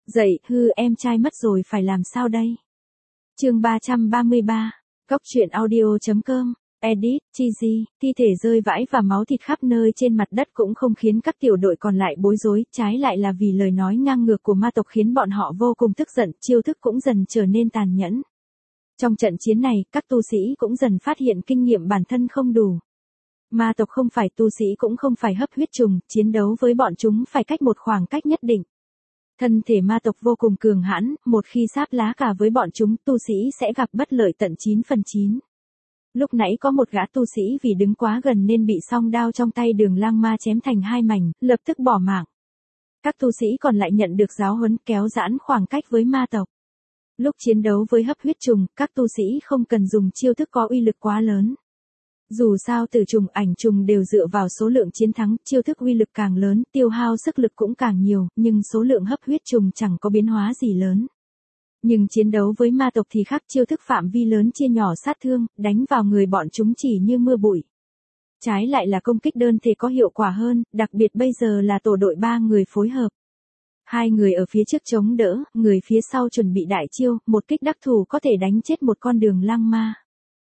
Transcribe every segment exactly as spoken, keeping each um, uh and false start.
Dậy, hư em trai mất rồi phải làm sao đây? Chương ba trăm ba mươi ba, Góc truyện audio.com, edit, cheesy, thi thể rơi vãi và máu thịt khắp nơi trên mặt đất cũng không khiến các tiểu đội còn lại bối rối, trái lại là vì lời nói ngang ngược của ma tộc khiến bọn họ vô cùng tức giận, chiêu thức cũng dần trở nên tàn nhẫn. Trong trận chiến này, các tu sĩ cũng dần phát hiện kinh nghiệm bản thân không đủ. Ma tộc không phải tu sĩ cũng không phải hấp huyết trùng, chiến đấu với bọn chúng phải cách một khoảng cách nhất định. Thân thể ma tộc vô cùng cường hãn, một khi sáp lá cả với bọn chúng, tu sĩ sẽ gặp bất lợi tận chín phần chín. Lúc nãy có một gã tu sĩ vì đứng quá gần nên bị song đao trong tay Đường Lang Ma chém thành hai mảnh, lập tức bỏ mạng. Các tu sĩ còn lại nhận được giáo huấn kéo giãn khoảng cách với ma tộc. Lúc chiến đấu với hấp huyết trùng, các tu sĩ không cần dùng chiêu thức có uy lực quá lớn. Dù sao tử trùng ảnh trùng đều dựa vào số lượng chiến thắng, chiêu thức uy lực càng lớn, tiêu hao sức lực cũng càng nhiều, nhưng số lượng hấp huyết trùng chẳng có biến hóa gì lớn. Nhưng chiến đấu với ma tộc thì khác, chiêu thức phạm vi lớn chia nhỏ sát thương, đánh vào người bọn chúng chỉ như mưa bụi. Trái lại là công kích đơn thể có hiệu quả hơn, đặc biệt bây giờ là tổ đội ba người phối hợp. Hai người ở phía trước chống đỡ, người phía sau chuẩn bị đại chiêu, một kích đắc thủ có thể đánh chết một con Đường Lang Ma.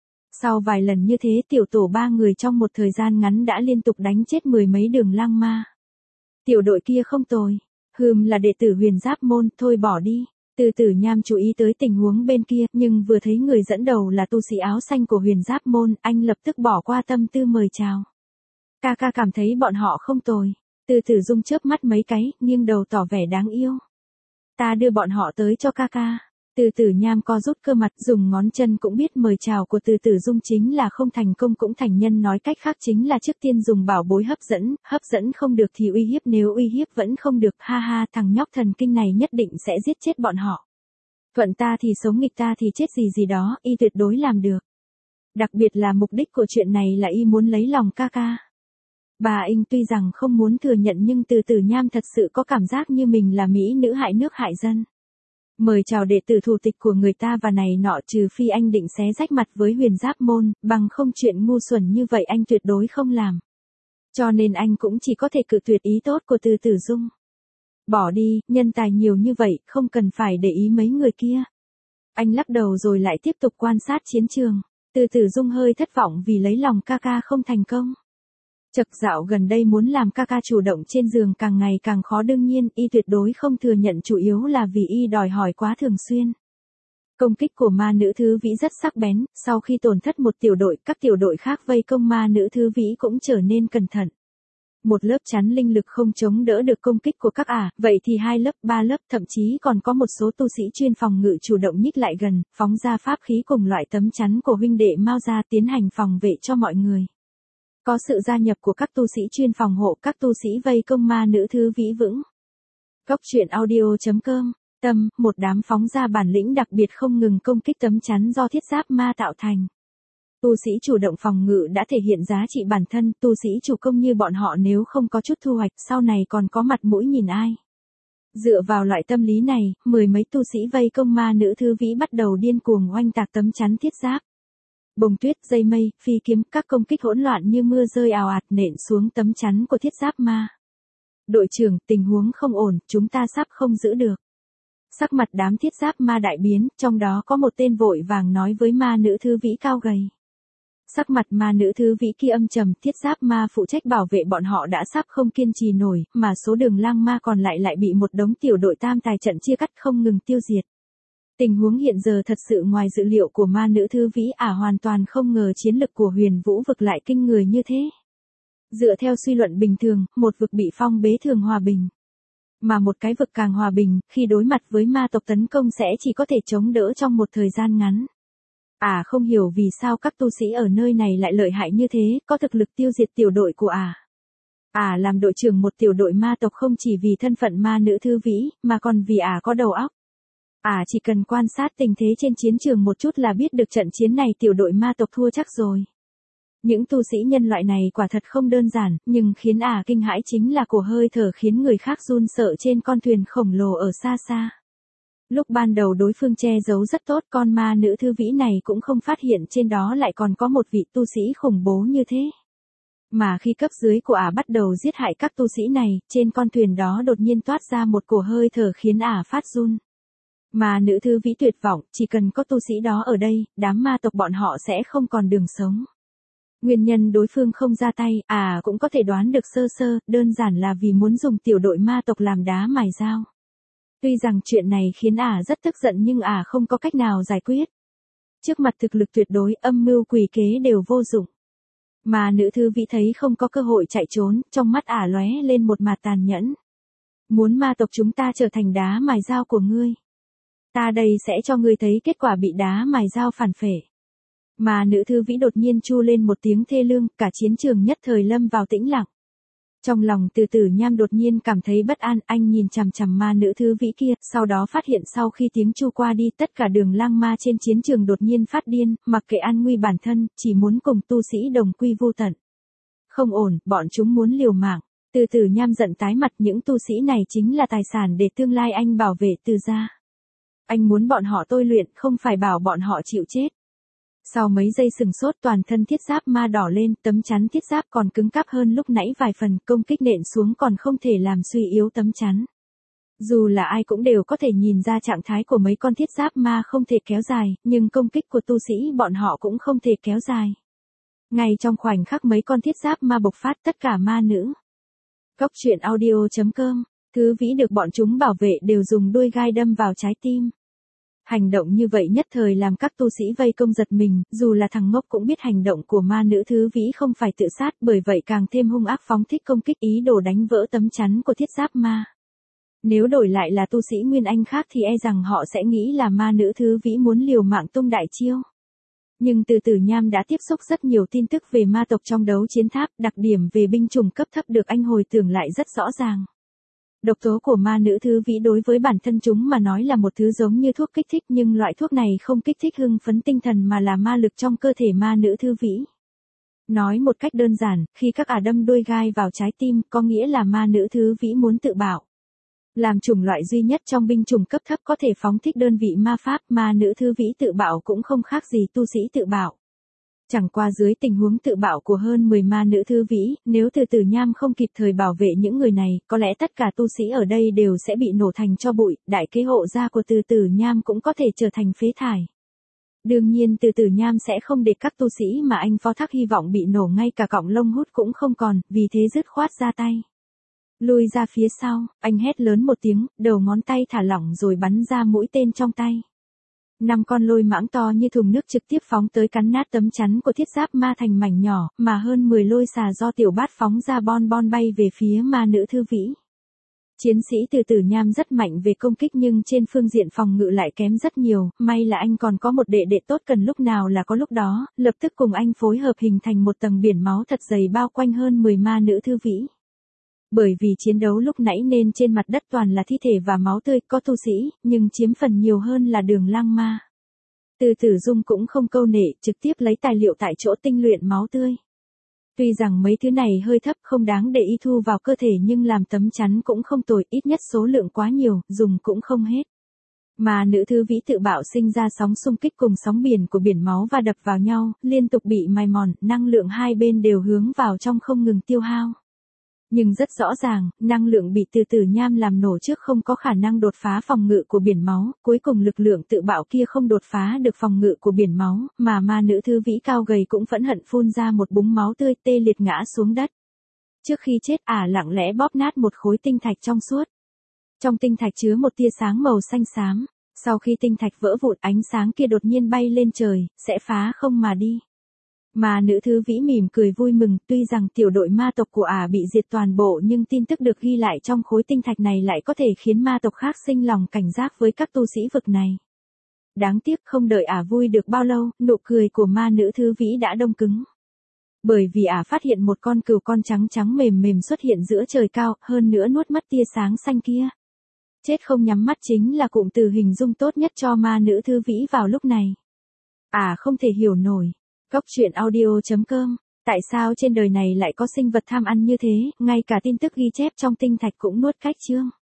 Sau vài lần như thế, tiểu tổ ba người trong một thời gian ngắn đã liên tục đánh chết mười mấy Đường Lang Ma. Tiểu đội kia không tồi. Hừm, là đệ tử Huyền Giáp môn, thôi bỏ đi. Từ Tử Nham chú ý tới tình huống bên kia, nhưng vừa thấy người dẫn đầu là tu sĩ áo xanh của Huyền Giáp môn, anh lập tức bỏ qua tâm tư mời chào. Ca ca cảm thấy bọn họ không tồi. Từ Tử Dung chớp mắt mấy cái, nghiêng đầu tỏ vẻ đáng yêu. Ta đưa bọn họ tới cho ca ca. Từ Tử Nham co rút cơ mặt, dùng ngón chân cũng biết mời chào của Từ Tử Dung chính là không thành công cũng thành nhân, nói cách khác chính là trước tiên dùng bảo bối hấp dẫn, hấp dẫn không được thì uy hiếp, nếu uy hiếp vẫn không được, ha ha, thằng nhóc thần kinh này nhất định sẽ giết chết bọn họ. Thuận ta thì sống, nghịch ta thì chết gì gì đó, y tuyệt đối làm được. Đặc biệt là mục đích của chuyện này là y muốn lấy lòng ca ca. Bà Inh tuy rằng không muốn thừa nhận nhưng Từ Tử Nham thật sự có cảm giác như mình là mỹ nữ hại nước hại dân. Mời chào đệ tử thủ tịch của người ta và này nọ, trừ phi anh định xé rách mặt với Huyền Giáp môn, bằng không chuyện ngu xuẩn như vậy anh tuyệt đối không làm. Cho nên anh cũng chỉ có thể cự tuyệt ý tốt của Từ Tử Dung. Bỏ đi, nhân tài nhiều như vậy, không cần phải để ý mấy người kia. Anh lắc đầu rồi lại tiếp tục quan sát chiến trường. Từ Tử Dung hơi thất vọng vì lấy lòng ca ca không thành công. Chật, dạo gần đây muốn làm ca ca chủ động trên giường càng ngày càng khó, đương nhiên, y tuyệt đối không thừa nhận chủ yếu là vì y đòi hỏi quá thường xuyên. Công kích của ma nữ thứ vĩ rất sắc bén, sau khi tổn thất một tiểu đội, các tiểu đội khác vây công ma nữ thứ vĩ cũng trở nên cẩn thận. Một lớp chắn linh lực không chống đỡ được công kích của các ả, vậy thì hai lớp, ba lớp, thậm chí còn có một số tu sĩ chuyên phòng ngự chủ động nhích lại gần, phóng ra pháp khí cùng loại tấm chắn của huynh đệ Mao ra tiến hành phòng vệ cho mọi người. Có sự gia nhập của các tu sĩ chuyên phòng hộ, các tu sĩ vây công ma nữ thứ vĩ vững. Góc truyện audio.com, tâm, một đám phóng ra bản lĩnh đặc biệt không ngừng công kích tấm chắn do thiết giáp ma tạo thành. Tu sĩ chủ động phòng ngự đã thể hiện giá trị bản thân, tu sĩ chủ công như bọn họ nếu không có chút thu hoạch, sau này còn có mặt mũi nhìn ai. Dựa vào loại tâm lý này, mười mấy tu sĩ vây công ma nữ thứ vĩ bắt đầu điên cuồng oanh tạc tấm chắn thiết giáp. Bông tuyết, dây mây, phi kiếm, các công kích hỗn loạn như mưa rơi ào ạt nện xuống tấm chắn của thiết giáp ma. Đội trưởng, tình huống không ổn, chúng ta sắp không giữ được. Sắc mặt đám thiết giáp ma đại biến, trong đó có một tên vội vàng nói với ma nữ thứ vĩ cao gầy. Sắc mặt ma nữ thứ vĩ kia âm trầm, thiết giáp ma phụ trách bảo vệ bọn họ đã sắp không kiên trì nổi, mà số Đường Lang Ma còn lại lại bị một đống tiểu đội tam tài trận chia cắt không ngừng tiêu diệt. Tình huống hiện giờ thật sự ngoài dự liệu của ma nữ thứ vĩ, ả hoàn toàn không ngờ chiến lực của Huyền Vũ vực lại kinh người như thế. Dựa theo suy luận bình thường, một vực bị phong bế thường hòa bình. Mà một cái vực càng hòa bình, khi đối mặt với ma tộc tấn công sẽ chỉ có thể chống đỡ trong một thời gian ngắn. Ả không hiểu vì sao các tu sĩ ở nơi này lại lợi hại như thế, có thực lực tiêu diệt tiểu đội của ả. Ả làm đội trưởng một tiểu đội ma tộc không chỉ vì thân phận ma nữ thứ vĩ, mà còn vì ả có đầu óc. À chỉ cần quan sát tình thế trên chiến trường một chút là biết được trận chiến này tiểu đội ma tộc thua chắc rồi. Những tu sĩ nhân loại này quả thật không đơn giản, nhưng khiến ả kinh hãi chính là cổ hơi thở khiến người khác run sợ trên con thuyền khổng lồ ở xa xa. Lúc ban đầu đối phương che giấu rất tốt, con ma nữ thư vĩ này cũng không phát hiện trên đó lại còn có một vị tu sĩ khủng bố như thế. Mà khi cấp dưới của ả bắt đầu giết hại các tu sĩ này, trên con thuyền đó đột nhiên toát ra một cổ hơi thở khiến ả phát run. Mà nữ thư vĩ tuyệt vọng, chỉ cần có tu sĩ đó ở đây, đám ma tộc bọn họ sẽ không còn đường sống. Nguyên nhân đối phương không ra tay, ả cũng có thể đoán được sơ sơ, đơn giản là vì muốn dùng tiểu đội ma tộc làm đá mài dao. Tuy rằng chuyện này khiến ả rất tức giận nhưng ả không có cách nào giải quyết. Trước mặt thực lực tuyệt đối, âm mưu quỷ kế đều vô dụng. Mà nữ thư vĩ thấy không có cơ hội chạy trốn, trong mắt ả lóe lên một mặt tàn nhẫn. Muốn ma tộc chúng ta trở thành đá mài dao của ngươi. Ta đây sẽ cho ngươi thấy kết quả bị đá mài dao phản phệ. Mà nữ thư vĩ đột nhiên chu lên một tiếng thê lương, cả chiến trường nhất thời lâm vào tĩnh lặng. Trong lòng Từ Tử Nham đột nhiên cảm thấy bất an, anh nhìn chằm chằm ma nữ thư vĩ kia, sau đó phát hiện sau khi tiếng chu qua đi tất cả đường lang ma trên chiến trường đột nhiên phát điên, mặc kệ an nguy bản thân, chỉ muốn cùng tu sĩ đồng quy vô tận. Không ổn, bọn chúng muốn liều mạng. Từ Tử Nham giận tái mặt, những tu sĩ này chính là tài sản để tương lai anh bảo vệ Từ gia. Anh muốn bọn họ tôi luyện, không phải bảo bọn họ chịu chết. Sau mấy giây sừng sốt, toàn thân thiết giáp ma đỏ lên, tấm chắn thiết giáp còn cứng cáp hơn lúc nãy vài phần, công kích nện xuống còn không thể làm suy yếu tấm chắn. Dù là ai cũng đều có thể nhìn ra trạng thái của mấy con thiết giáp ma không thể kéo dài, nhưng công kích của tu sĩ bọn họ cũng không thể kéo dài. Ngay trong khoảnh khắc mấy con thiết giáp ma bộc phát, tất cả ma nữ. Cốc truyện audio chấm com, Thư Vĩ được bọn chúng bảo vệ đều dùng đuôi gai đâm vào trái tim. Hành động như vậy nhất thời làm các tu sĩ vây công giật mình, dù là thằng ngốc cũng biết hành động của ma nữ Thư Vĩ không phải tự sát, bởi vậy càng thêm hung ác phóng thích công kích ý đồ đánh vỡ tấm chắn của thiết giáp ma. Nếu đổi lại là tu sĩ Nguyên Anh khác thì e rằng họ sẽ nghĩ là ma nữ Thư Vĩ muốn liều mạng tung đại chiêu. Nhưng Từ Tử Nham đã tiếp xúc rất nhiều tin tức về ma tộc trong đấu chiến tháp, đặc điểm về binh chủng cấp thấp được anh hồi tưởng lại rất rõ ràng. Độc tố của ma nữ Thư Vĩ đối với bản thân chúng mà nói là một thứ giống như thuốc kích thích, nhưng loại thuốc này không kích thích hưng phấn tinh thần mà là ma lực trong cơ thể ma nữ Thư Vĩ. Nói một cách đơn giản, khi các ả đâm đuôi gai vào trái tim, có nghĩa là ma nữ Thư Vĩ muốn tự bạo. Làm chủng loại duy nhất trong binh chủng cấp thấp có thể phóng thích đơn vị ma pháp, ma nữ Thư Vĩ tự bạo cũng không khác gì tu sĩ tự bạo. Chẳng qua dưới tình huống tự bạo của hơn mười ma nữ Thư Vĩ, nếu Từ Tử Nham không kịp thời bảo vệ những người này, có lẽ tất cả tu sĩ ở đây đều sẽ bị nổ thành tro bụi, đại kế hộ gia của Từ Tử Nham cũng có thể trở thành phế thải. Đương nhiên Từ Tử Nham sẽ không để các tu sĩ mà anh phó thác hy vọng bị nổ, ngay cả cọng lông hút cũng không còn, vì thế dứt khoát ra tay. Lùi ra phía sau, anh hét lớn một tiếng, đầu ngón tay thả lỏng rồi bắn ra mũi tên trong tay. Năm con lôi mãng to như thùng nước trực tiếp phóng tới cắn nát tấm chắn của thiết giáp ma thành mảnh nhỏ, mà hơn mười lôi xà do tiểu bát phóng ra bon bon bay về phía ma nữ Thư Vĩ. Chiến sĩ Từ Tử Nham rất mạnh về công kích nhưng trên phương diện phòng ngự lại kém rất nhiều, may là anh còn có một đệ đệ tốt, cần lúc nào là có lúc đó, lập tức cùng anh phối hợp hình thành một tầng biển máu thật dày bao quanh hơn mười ma nữ Thư Vĩ. Bởi vì chiến đấu lúc nãy nên trên mặt đất toàn là thi thể và máu tươi, có tu sĩ, nhưng chiếm phần nhiều hơn là đường lang ma. Từ Tử Dung cũng không câu nệ, trực tiếp lấy tài liệu tại chỗ tinh luyện máu tươi. Tuy rằng mấy thứ này hơi thấp không đáng để y thu vào cơ thể nhưng làm tấm chắn cũng không tồi, ít nhất số lượng quá nhiều, dùng cũng không hết. Mà nữ Thư Vĩ tự bạo sinh ra sóng xung kích cùng sóng biển của biển máu và đập vào nhau, liên tục bị mài mòn, năng lượng hai bên đều hướng vào trong không ngừng tiêu hao. Nhưng rất rõ ràng, năng lượng bị Từ Tử Nham làm nổ trước không có khả năng đột phá phòng ngự của biển máu, cuối cùng lực lượng tự bạo kia không đột phá được phòng ngự của biển máu, mà ma nữ Thư Vĩ cao gầy cũng phẫn hận phun ra một búng máu tươi, tê liệt ngã xuống đất. Trước khi chết ả lặng lẽ bóp nát một khối tinh thạch trong suốt. Trong tinh thạch chứa một tia sáng màu xanh xám, sau khi tinh thạch vỡ vụn ánh sáng kia đột nhiên bay lên trời, sẽ phá không mà đi. Mà nữ Thư Vĩ mỉm cười vui mừng, tuy rằng tiểu đội ma tộc của ả bị diệt toàn bộ nhưng tin tức được ghi lại trong khối tinh thạch này lại có thể khiến ma tộc khác sinh lòng cảnh giác với các tu sĩ vực này. Đáng tiếc không đợi ả vui được bao lâu, nụ cười của ma nữ Thư Vĩ đã đông cứng. Bởi vì ả phát hiện một con cừu con trắng trắng mềm mềm xuất hiện giữa trời cao, hơn nữa nuốt mất tia sáng xanh kia. Chết không nhắm mắt chính là cụm từ hình dung tốt nhất cho ma nữ Thư Vĩ vào lúc này. Ả không thể hiểu nổi. Cốc truyện audio chấm com, tại sao trên đời này lại có sinh vật tham ăn như thế, ngay cả tin tức ghi chép trong tinh thạch cũng nuốt cách chương.